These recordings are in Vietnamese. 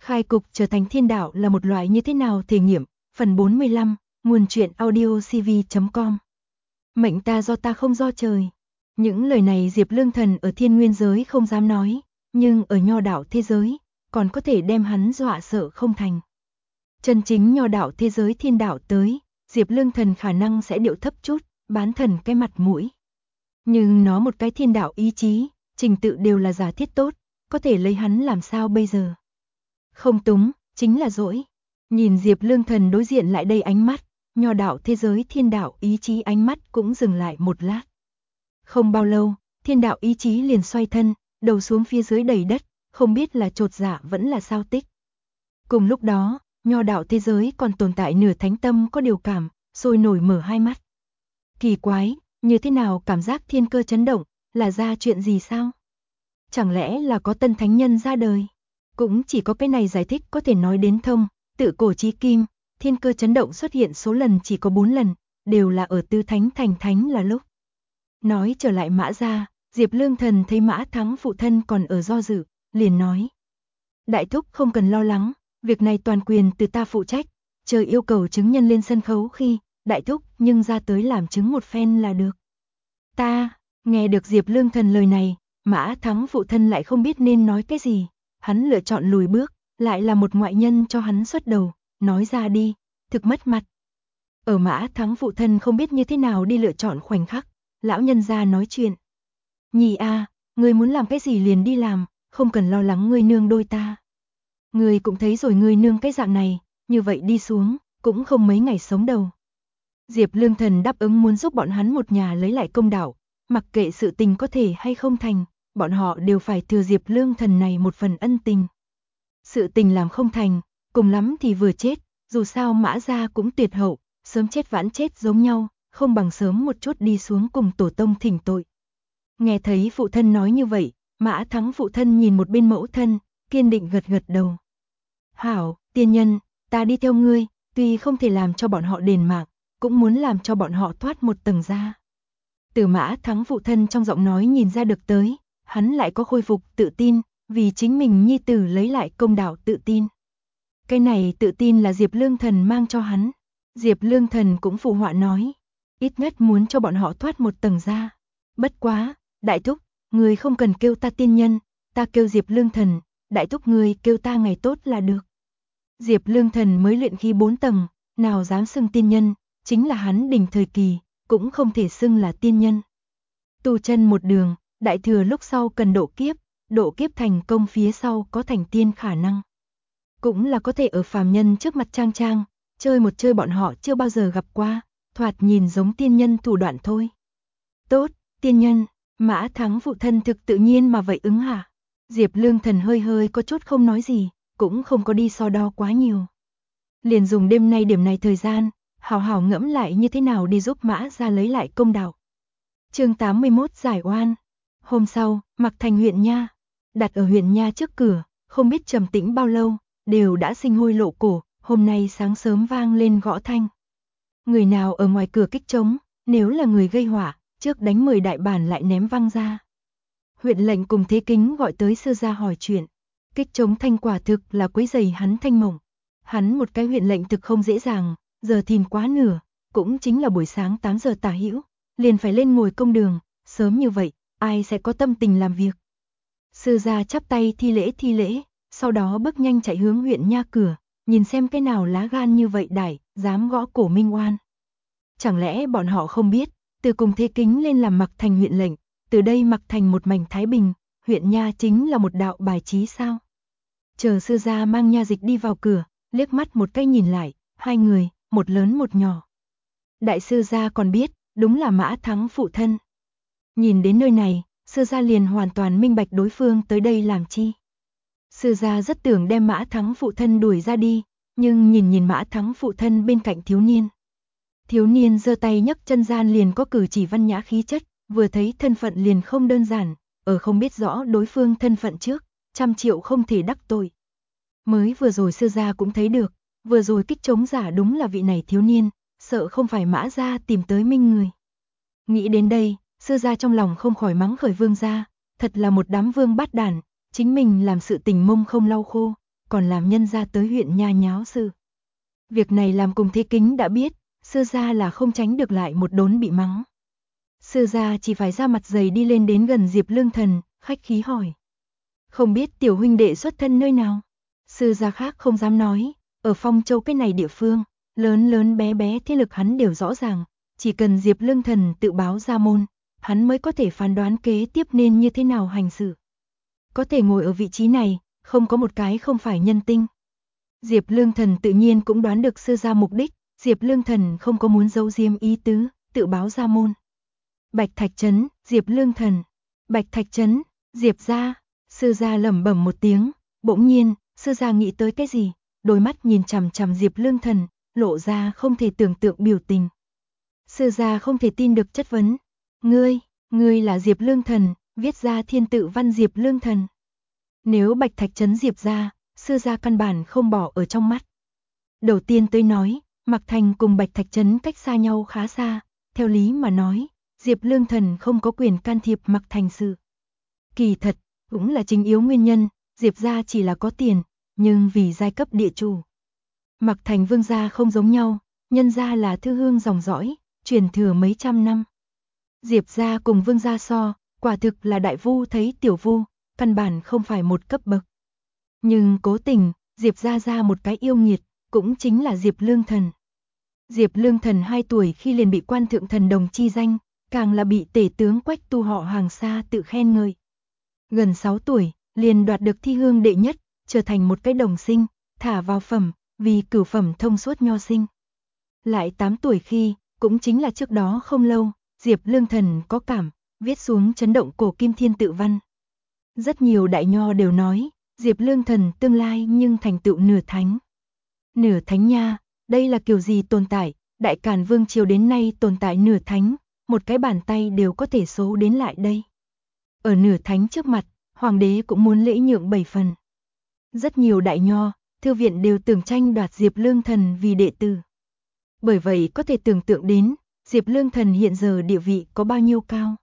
Khai cục trở thành thiên đạo là một loại như thế nào thể nghiệm, phần 45, nguồn truyện audio cv.com. Mệnh ta do ta không do trời. Những lời này Diệp Lương Thần ở thiên nguyên giới không dám nói, nhưng ở nho đạo thế giới, còn có thể đem hắn dọa sợ không thành. Chân chính nho đạo thế giới thiên đạo tới, Diệp Lương Thần khả năng sẽ điệu thấp chút, bán thần cái mặt mũi. Nhưng nó một cái thiên đạo ý chí, trình tự đều là giả thiết tốt, có thể lấy hắn làm sao bây giờ. Không túng, chính là dỗi. Nhìn Diệp Lương Thần đối diện lại đây ánh mắt, nho đạo thế giới thiên đạo ý chí ánh mắt cũng dừng lại một lát. Không bao lâu, thiên đạo ý chí liền xoay thân, đầu xuống phía dưới đầy đất, không biết là chột dạ vẫn là sao tích. Cùng lúc đó, nho đạo thế giới còn tồn tại nửa thánh tâm có điều cảm, sôi nổi mở hai mắt. Kỳ quái, như thế nào cảm giác thiên cơ chấn động, là ra chuyện gì sao? Chẳng lẽ là có tân thánh nhân ra đời? Cũng chỉ có cái này giải thích có thể nói đến thông, tự cổ chí kim, thiên cơ chấn động xuất hiện số lần chỉ có 4 lần, đều là ở Tư Thánh thành thánh là lúc. Nói trở lại Mã gia, Diệp Lương Thần thấy Mã Thắng phụ thân còn ở do dự, liền nói. Đại thúc không cần lo lắng, việc này toàn quyền từ ta phụ trách, chờ yêu cầu chứng nhân lên sân khấu khi, đại thúc nhưng ra tới làm chứng một phen là được. Ta, nghe được Diệp Lương Thần lời này, Mã Thắng phụ thân lại không biết nên nói cái gì, hắn lựa chọn lùi bước, lại là một ngoại nhân cho hắn xuất đầu, nói ra đi, thực mất mặt. Ở Mã Thắng phụ thân không biết như thế nào đi lựa chọn khoảnh khắc, lão nhân ra nói chuyện. Nhì a, ngươi muốn làm cái gì liền đi làm, không cần lo lắng ngươi nương đôi ta. Ngươi cũng thấy rồi ngươi nương cái dạng này, như vậy đi xuống, cũng không mấy ngày sống đâu. Diệp Lương Thần đáp ứng muốn giúp bọn hắn một nhà lấy lại công đạo, mặc kệ sự tình có thể hay không thành, bọn họ đều phải thừa Diệp Lương Thần này một phần ân tình. Sự tình làm không thành, cùng lắm thì vừa chết, dù sao Mã gia cũng tuyệt hậu, sớm chết vãn chết giống nhau, không bằng sớm một chút đi xuống cùng tổ tông thỉnh tội. Nghe thấy phụ thân nói như vậy, Mã Thắng phụ thân nhìn một bên mẫu thân, kiên định gật gật đầu. Hảo, tiên nhân, ta đi theo ngươi, tuy không thể làm cho bọn họ đền mạng, cũng muốn làm cho bọn họ thoát một tầng ra. Từ Mã Thắng phụ thân trong giọng nói nhìn ra được tới, hắn lại có khôi phục tự tin, vì chính mình nhi tử lấy lại công đạo tự tin. Cái này tự tin là Diệp Lương Thần mang cho hắn. Diệp Lương Thần cũng phụ họa nói, ít nhất muốn cho bọn họ thoát một tầng ra. Bất quá, đại thúc, người không cần kêu ta tiên nhân, ta kêu Diệp Lương Thần, đại thúc người kêu ta ngày tốt là được. Diệp Lương Thần mới luyện khí 4 tầng, nào dám xưng tiên nhân, chính là hắn đỉnh thời kỳ, cũng không thể xưng là tiên nhân. Tu chân một đường, đại thừa lúc sau cần độ kiếp thành công phía sau có thành tiên khả năng. Cũng là có thể ở phàm nhân trước mặt trang trang, chơi một chơi bọn họ chưa bao giờ gặp qua, thoạt nhìn giống tiên nhân thủ đoạn thôi. Tốt, tiên nhân, Mã Thắng phụ thân thực tự nhiên mà vậy ứng hả? Diệp Lương Thần hơi hơi có chút không nói gì, cũng không có đi so đo quá nhiều. Liền dùng đêm nay điểm này thời gian, hào hào ngẫm lại như thế nào đi giúp Mã gia lấy lại công đạo. Chương 81 giải oan. Hôm sau, Mặc Thành huyện nha, đặt ở huyện nha trước cửa, không biết trầm tĩnh bao lâu, đều đã sinh hôi lộ cổ, hôm nay sáng sớm vang lên gõ thanh. Người nào ở ngoài cửa kích trống, nếu là người gây họa, trước đánh 10 đại bản lại ném văng ra. Huyện lệnh cùng Thế Kính gọi tới sư gia hỏi chuyện, kích trống thanh quả thực là quấy rầy hắn thanh mộng. Hắn một cái huyện lệnh thực không dễ dàng, giờ thìn quá nửa, cũng chính là buổi sáng 8 giờ tả hữu, liền phải lên ngồi công đường, sớm như vậy, ai sẽ có tâm tình làm việc. Sư gia chắp tay thi lễ, sau đó bước nhanh chạy hướng huyện nha cửa, nhìn xem cái nào lá gan như vậy đại, dám gõ cổ minh oan. Chẳng lẽ bọn họ không biết, từ cùng Thế Kính lên làm Mặc Thành huyện lệnh, từ đây Mặc Thành một mảnh thái bình, huyện nha chính là một đạo bài trí sao? Chờ sư gia mang nha dịch đi vào cửa, liếc mắt một cái nhìn lại, hai người, một lớn một nhỏ. Đại sư gia còn biết, đúng là Mã Thắng phụ thân. Nhìn đến nơi này, sư gia liền hoàn toàn minh bạch đối phương tới đây làm chi. Sư gia rất tưởng đem Mã Thắng phụ thân đuổi ra đi, nhưng nhìn Mã Thắng phụ thân bên cạnh thiếu niên. Thiếu niên giơ tay nhấc chân gian liền có cử chỉ văn nhã khí chất, vừa thấy thân phận liền không đơn giản, ở không biết rõ đối phương thân phận trước, 100 triệu không thể đắc tội. Mới vừa rồi sư gia cũng thấy được, vừa rồi kích trống giả đúng là vị này thiếu niên, sợ không phải Mã gia tìm tới minh người. Nghĩ đến đây, sư gia trong lòng không khỏi mắng khởi Vương gia, thật là một đám vương bát đản, chính mình làm sự tình mông không lau khô, còn làm nhân gia tới huyện nha nháo sự. Việc này làm cùng Thế Kính đã biết, Sư gia là không tránh được lại một đốn bị mắng. Sư gia chỉ phải ra mặt dày đi lên đến gần Diệp Lương Thần, khách khí hỏi. Không biết tiểu huynh đệ xuất thân nơi nào? Sư gia khác không dám nói, ở Phong Châu cái này địa phương, lớn lớn bé bé thế lực hắn đều rõ ràng, chỉ cần Diệp Lương Thần tự báo ra môn, hắn mới có thể phán đoán kế tiếp nên như thế nào hành sự. Có thể ngồi ở vị trí này, không có một cái không phải nhân tinh. Diệp Lương Thần tự nhiên cũng đoán được sư gia mục đích, Diệp Lương Thần không có muốn giấu giếm ý tứ, tự báo ra môn. Bạch Thạch Trấn, Diệp Lương Thần. Bạch Thạch Trấn, Diệp gia. Sư gia lẩm bẩm một tiếng, bỗng nhiên, sư gia nghĩ tới cái gì, đôi mắt nhìn chằm chằm Diệp Lương Thần, lộ ra không thể tưởng tượng biểu tình. Sư gia không thể tin được chất vấn, ngươi là Diệp Lương Thần, viết ra thiên tự văn Diệp Lương Thần. Nếu Bạch Thạch Trấn Diệp gia, sư gia căn bản không bỏ ở trong mắt. Đầu tiên tôi nói, Mạc Thành cùng Bạch Thạch Trấn cách xa nhau khá xa, theo lý mà nói, Diệp Lương Thần không có quyền can thiệp Mạc Thành sự. Kỳ thật, cũng là chính yếu nguyên nhân, Diệp gia chỉ là có tiền, nhưng vì giai cấp địa chủ. Mạc Thành Vương gia không giống nhau, nhân gia là thư hương dòng dõi, truyền thừa mấy trăm năm. Diệp gia cùng Vương gia so, quả thực là đại vu thấy tiểu vu, căn bản không phải một cấp bậc. Nhưng cố tình, Diệp gia ra một cái yêu nghiệt, cũng chính là Diệp Lương Thần. Diệp Lương Thần 2 tuổi khi liền bị quan thượng thần đồng chi danh, càng là bị tể tướng Quách Tu họ hàng xa tự khen ngợi. Gần 6 tuổi, liền đoạt được thi hương đệ nhất, trở thành một cái đồng sinh, thả vào phẩm, vì cửu phẩm thông suốt nho sinh. Lại 8 tuổi khi, cũng chính là trước đó không lâu, Diệp Lương Thần có cảm, viết xuống chấn động cổ kim thiên tự văn. Rất nhiều đại nho đều nói, Diệp Lương Thần tương lai nhưng thành tựu nửa thánh. Nửa thánh nha, đây là kiểu gì tồn tại, Đại Càn Vương triều đến nay tồn tại nửa thánh, một cái bàn tay đều có thể số đến lại đây. Ở nửa thánh trước mặt, hoàng đế cũng muốn lễ nhượng 7 phần. Rất nhiều đại nho, thư viện đều tưởng tranh đoạt Diệp Lương Thần vì đệ tử. Bởi vậy có thể tưởng tượng đến, Diệp Lương Thần hiện giờ địa vị có bao nhiêu cao.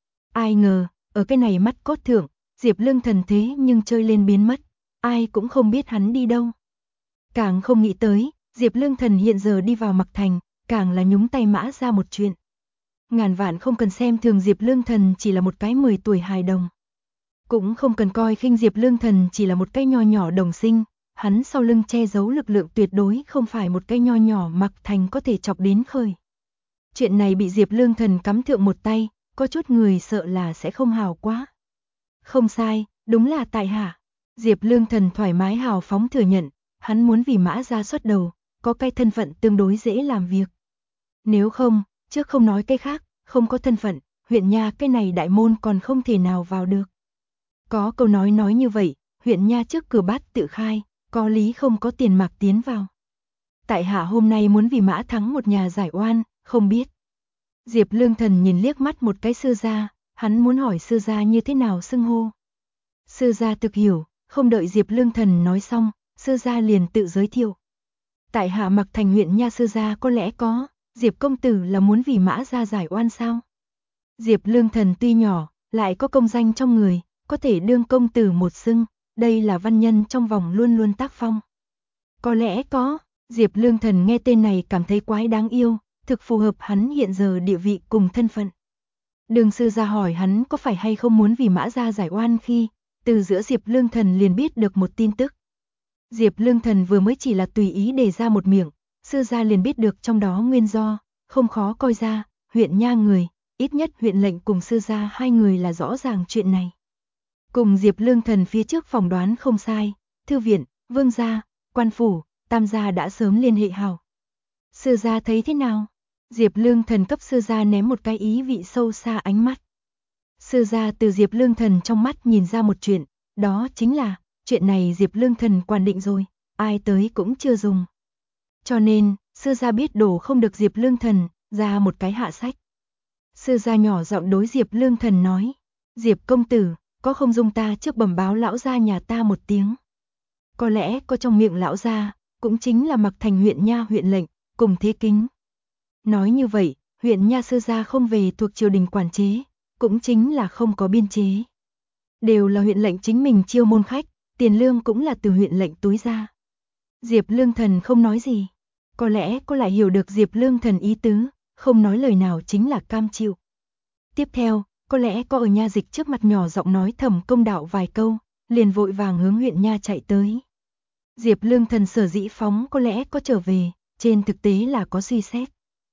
Ai ngờ, ở cái này mắt cốt thượng, Diệp Lương Thần thế nhưng chơi lên biến mất, ai cũng không biết hắn đi đâu. Càng không nghĩ tới, Diệp Lương Thần hiện giờ đi vào Mạc Thành, càng là nhúng tay mã ra một chuyện. Ngàn vạn không cần xem thường Diệp Lương Thần chỉ là một cái 10 tuổi hài đồng. Cũng không cần coi khinh Diệp Lương Thần chỉ là một cái nho nhỏ đồng sinh, hắn sau lưng che giấu lực lượng tuyệt đối không phải một cái nho nhỏ Mạc Thành có thể chọc đến khơi. Chuyện này bị Diệp Lương Thần cắm thượng một tay, có chút người sợ là sẽ không hào quá. Không sai, đúng là tại hạ. Diệp Lương Thần thoải mái hào phóng thừa nhận, hắn muốn vì mã ra xuất đầu, có cái thân phận tương đối dễ làm việc. Nếu không, trước không nói cái khác, không có thân phận, huyện nha cái này đại môn còn không thể nào vào được. Có câu nói như vậy, huyện nha trước cửa bát tự khai, có lý không có tiền mạc tiến vào. Tại hạ hôm nay muốn vì mã thắng một nhà giải oan, không biết. Diệp Lương Thần nhìn liếc mắt một cái sư gia, hắn muốn hỏi sư gia như thế nào xưng hô. Sư gia thực hiểu, không đợi Diệp Lương Thần nói xong, sư gia liền tự giới thiệu. Tại hạ Mạc Thành huyện nha sư gia có lẽ có, Diệp công tử là muốn vì mã gia giải oan sao? Diệp Lương Thần tuy nhỏ, lại có công danh trong người, có thể đương công tử một xưng, đây là văn nhân trong vòng luôn luôn tác phong. Có lẽ có, Diệp Lương Thần nghe tên này cảm thấy quái đáng yêu, thực phù hợp hắn hiện giờ địa vị cùng thân phận. Đường sư gia hỏi hắn có phải hay không muốn vì mã gia giải oan khi, từ giữa Diệp Lương Thần liền biết được một tin tức. Diệp Lương Thần vừa mới chỉ là tùy ý đề ra một miệng, sư gia liền biết được trong đó nguyên do, không khó coi ra, huyện nha người, ít nhất huyện lệnh cùng sư gia 2 người là rõ ràng chuyện này. Cùng Diệp Lương Thần phía trước phỏng đoán không sai, thư viện, vương gia, quan phủ, tam gia đã sớm liên hệ hảo. Sư gia thấy thế nào? Diệp Lương Thần cấp sư gia ném một cái ý vị sâu xa ánh mắt. Sư gia từ Diệp Lương Thần trong mắt nhìn ra một chuyện, đó chính là, chuyện này Diệp Lương Thần quản định rồi, ai tới cũng chưa dùng. Cho nên, sư gia biết đổ không được Diệp Lương Thần, ra một cái hạ sách. Sư gia nhỏ giọng đối Diệp Lương Thần nói, Diệp công tử, có không dung ta trước bẩm báo lão gia nhà ta một tiếng. Có lẽ có trong miệng lão gia, cũng chính là Mạc Thành huyện nha huyện lệnh, cùng Thế Kính. Nói như vậy, huyện nha sư gia không về thuộc triều đình quản chế, cũng chính là không có biên chế. Đều là huyện lệnh chính mình chiêu môn khách, tiền lương cũng là từ huyện lệnh túi ra. Diệp Lương Thần không nói gì. Có lẽ cô lại hiểu được Diệp Lương Thần ý tứ, không nói lời nào chính là cam chịu. Tiếp theo, có lẽ có ở nha dịch trước mặt nhỏ giọng nói thầm công đạo vài câu, liền vội vàng hướng huyện nha chạy tới. Diệp Lương Thần sở dĩ phóng có lẽ có trở về, trên thực tế là có suy xét.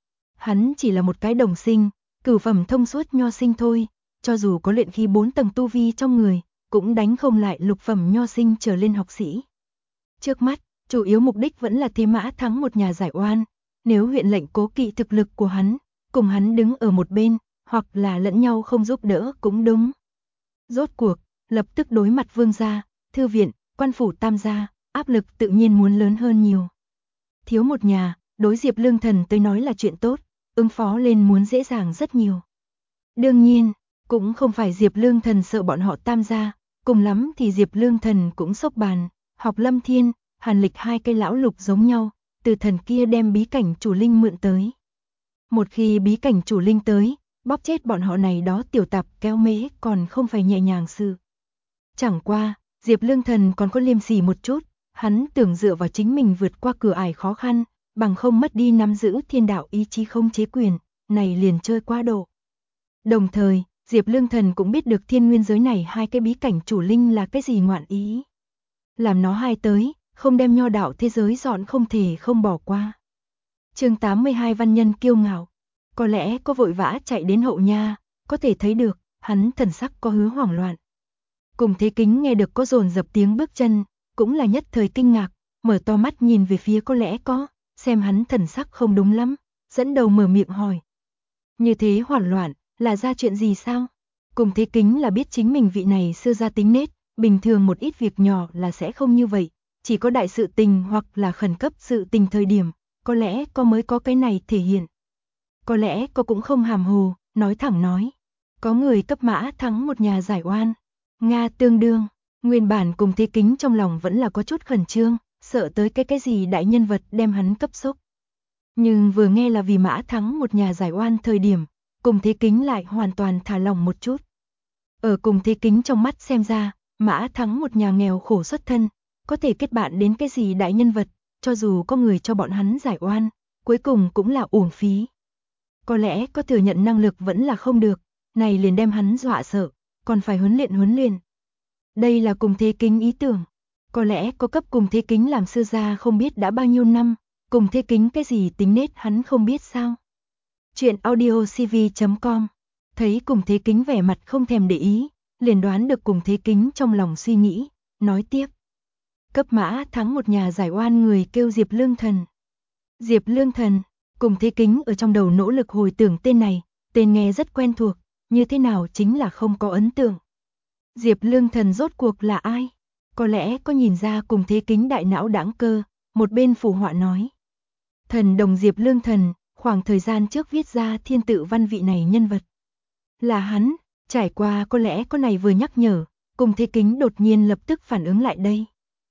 Hắn chỉ là một cái đồng sinh, cửu phẩm thông suốt nho sinh thôi, cho dù có luyện khí 4 tầng tu vi trong người, cũng đánh không lại lục phẩm nho sinh trở lên học sĩ. Trước mắt, chủ yếu mục đích vẫn là thế Mã Thắng một nhà giải oan, nếu huyện lệnh cố kỵ thực lực của hắn, cùng hắn đứng ở một bên, hoặc là lẫn nhau không giúp đỡ cũng đúng. Rốt cuộc, lập tức đối mặt Vương gia, thư viện, quan phủ Tam gia, áp lực tự nhiên muốn lớn hơn nhiều. Thiếu một nhà, đối Diệp Lương Thần tới nói là chuyện tốt, ứng phó lên muốn dễ dàng rất nhiều. Đương nhiên, cũng không phải Diệp Lương Thần sợ bọn họ Tam gia, cùng lắm thì Diệp Lương Thần cũng xốc bàn, học Lâm Thiên, Hàn Lịch hai cây lão lục giống nhau, từ thần kia đem bí cảnh chủ linh mượn tới. Một khi bí cảnh chủ linh tới, bóp chết bọn họ này đó tiểu tạp kéo mễ còn không phải nhẹ nhàng sự. Chẳng qua, Diệp Lương Thần còn có liêm sỉ một chút, hắn tưởng dựa vào chính mình vượt qua cửa ải khó khăn, bằng không mất đi nắm giữ thiên đạo ý chí không chế quyền, này liền chơi quá độ. Đồng thời, Diệp Lương Thần cũng biết được thiên nguyên giới này hai cái bí cảnh chủ linh là cái gì ngoạn ý. Làm nó hai tới, không đem nho đạo thế giới dọn không thể không bỏ qua. Chương 82 văn nhân kiêu ngạo. Có lẽ có vội vã chạy đến hậu nha, có thể thấy được, hắn thần sắc có hứa hoảng loạn. Cùng Thế Kính nghe được có dồn dập tiếng bước chân, cũng là nhất thời kinh ngạc, mở to mắt nhìn về phía có lẽ có, xem hắn thần sắc không đúng lắm, dẫn đầu mở miệng hỏi. Như thế hoảng loạn, là ra chuyện gì sao? Cùng Thế Kính là biết chính mình vị này xưa ra tính nết, bình thường một ít việc nhỏ là sẽ không như vậy, chỉ có đại sự tình hoặc là khẩn cấp sự tình thời điểm, có lẽ có mới có cái này thể hiện. Có lẽ có cũng không hàm hồ, nói thẳng nói. Có người cấp Mã Thắng một nhà giải oan. Nga tương đương, nguyên bản Cùng Thế Kính trong lòng vẫn là có chút khẩn trương, sợ tới cái gì đại nhân vật đem hắn cấp sốc. Nhưng vừa nghe là vì Mã Thắng một nhà giải oan thời điểm, Cùng Thế Kính lại hoàn toàn thả lòng một chút. Ở Cùng Thế Kính trong mắt xem ra, Mã Thắng một nhà nghèo khổ xuất thân, có thể kết bạn đến cái gì đại nhân vật, cho dù có người cho bọn hắn giải oan, cuối cùng cũng là uổng phí. Có lẽ có thừa nhận năng lực vẫn là không được, này liền đem hắn dọa sợ, còn phải huấn luyện. Đây là Cùng Thế Kính ý tưởng. Có lẽ có cấp Cùng Thế Kính làm sư gia không biết đã bao nhiêu năm, Cùng Thế Kính cái gì tính nết hắn không biết sao. Chuyện audiocv.com. Thấy Cùng Thế Kính vẻ mặt không thèm để ý, liền đoán được Cùng Thế Kính trong lòng suy nghĩ, nói tiếp. Cấp Mã Thắng một nhà giải oan người kêu Diệp Lương Thần. Diệp Lương Thần, Cùng Thế Kính ở trong đầu nỗ lực hồi tưởng tên này, tên nghe rất quen thuộc, như thế nào chính là không có ấn tượng. Diệp Lương Thần rốt cuộc là ai? Có lẽ có nhìn ra Cùng Thế Kính đại não đãng cơ, một bên phù họa nói. Thần đồng Diệp Lương Thần, khoảng thời gian trước viết ra thiên tự văn vị này nhân vật. Là hắn, trải qua có lẽ có này vừa nhắc nhở, Cùng Thế Kính đột nhiên lập tức phản ứng lại đây.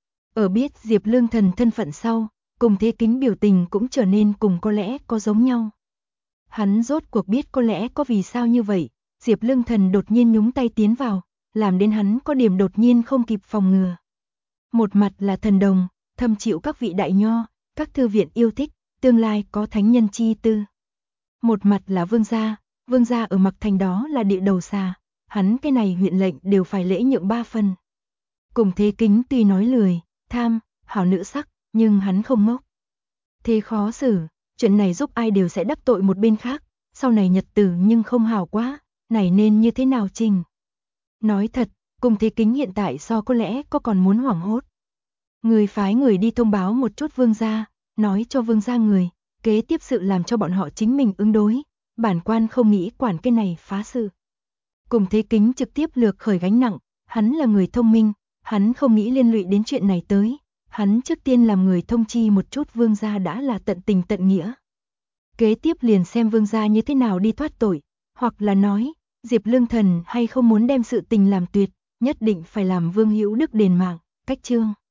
Ở biết Diệp Lương Thần thân phận sau, Cùng Thế Kính biểu tình cũng trở nên cùng có lẽ có giống nhau. Hắn rốt cuộc biết có lẽ có vì sao như vậy, Diệp Lương Thần đột nhiên nhúng tay tiến vào, làm đến hắn có điểm đột nhiên không kịp phòng ngừa. Một mặt là thần đồng, thâm chịu các vị đại nho, các thư viện yêu thích, tương lai có thánh nhân chi tư. Một mặt là vương gia ở Mặc Thành đó là địa đầu xà, hắn cái này huyện lệnh đều phải lễ nhượng 3 phần. Cùng Thế Kính tuy nói lười, tham, hảo nữ sắc, nhưng hắn không ngốc. Thế khó xử, chuyện này giúp ai đều sẽ đắc tội một bên khác, sau này nhật tử nhưng không hảo quá, này nên như thế nào trình. Nói thật, Cùng Thế Kính hiện tại so có lẽ có còn muốn hoảng hốt. Người phái người đi thông báo một chút vương gia, nói cho vương gia người, kế tiếp sự làm cho bọn họ chính mình ứng đối, bản quan không nghĩ quản cái này phá sự. Cùng Thế Kính trực tiếp lược khởi gánh nặng, hắn là người thông minh, hắn không nghĩ liên lụy đến chuyện này tới, hắn trước tiên làm người thông chi một chút vương gia đã là tận tình tận nghĩa. Kế tiếp liền xem vương gia như thế nào đi thoát tội, hoặc là nói, Diệp Lương Thần hay không muốn đem sự tình làm tuyệt, nhất định phải làm Vương Hữu Đức đền mạng, cách chương.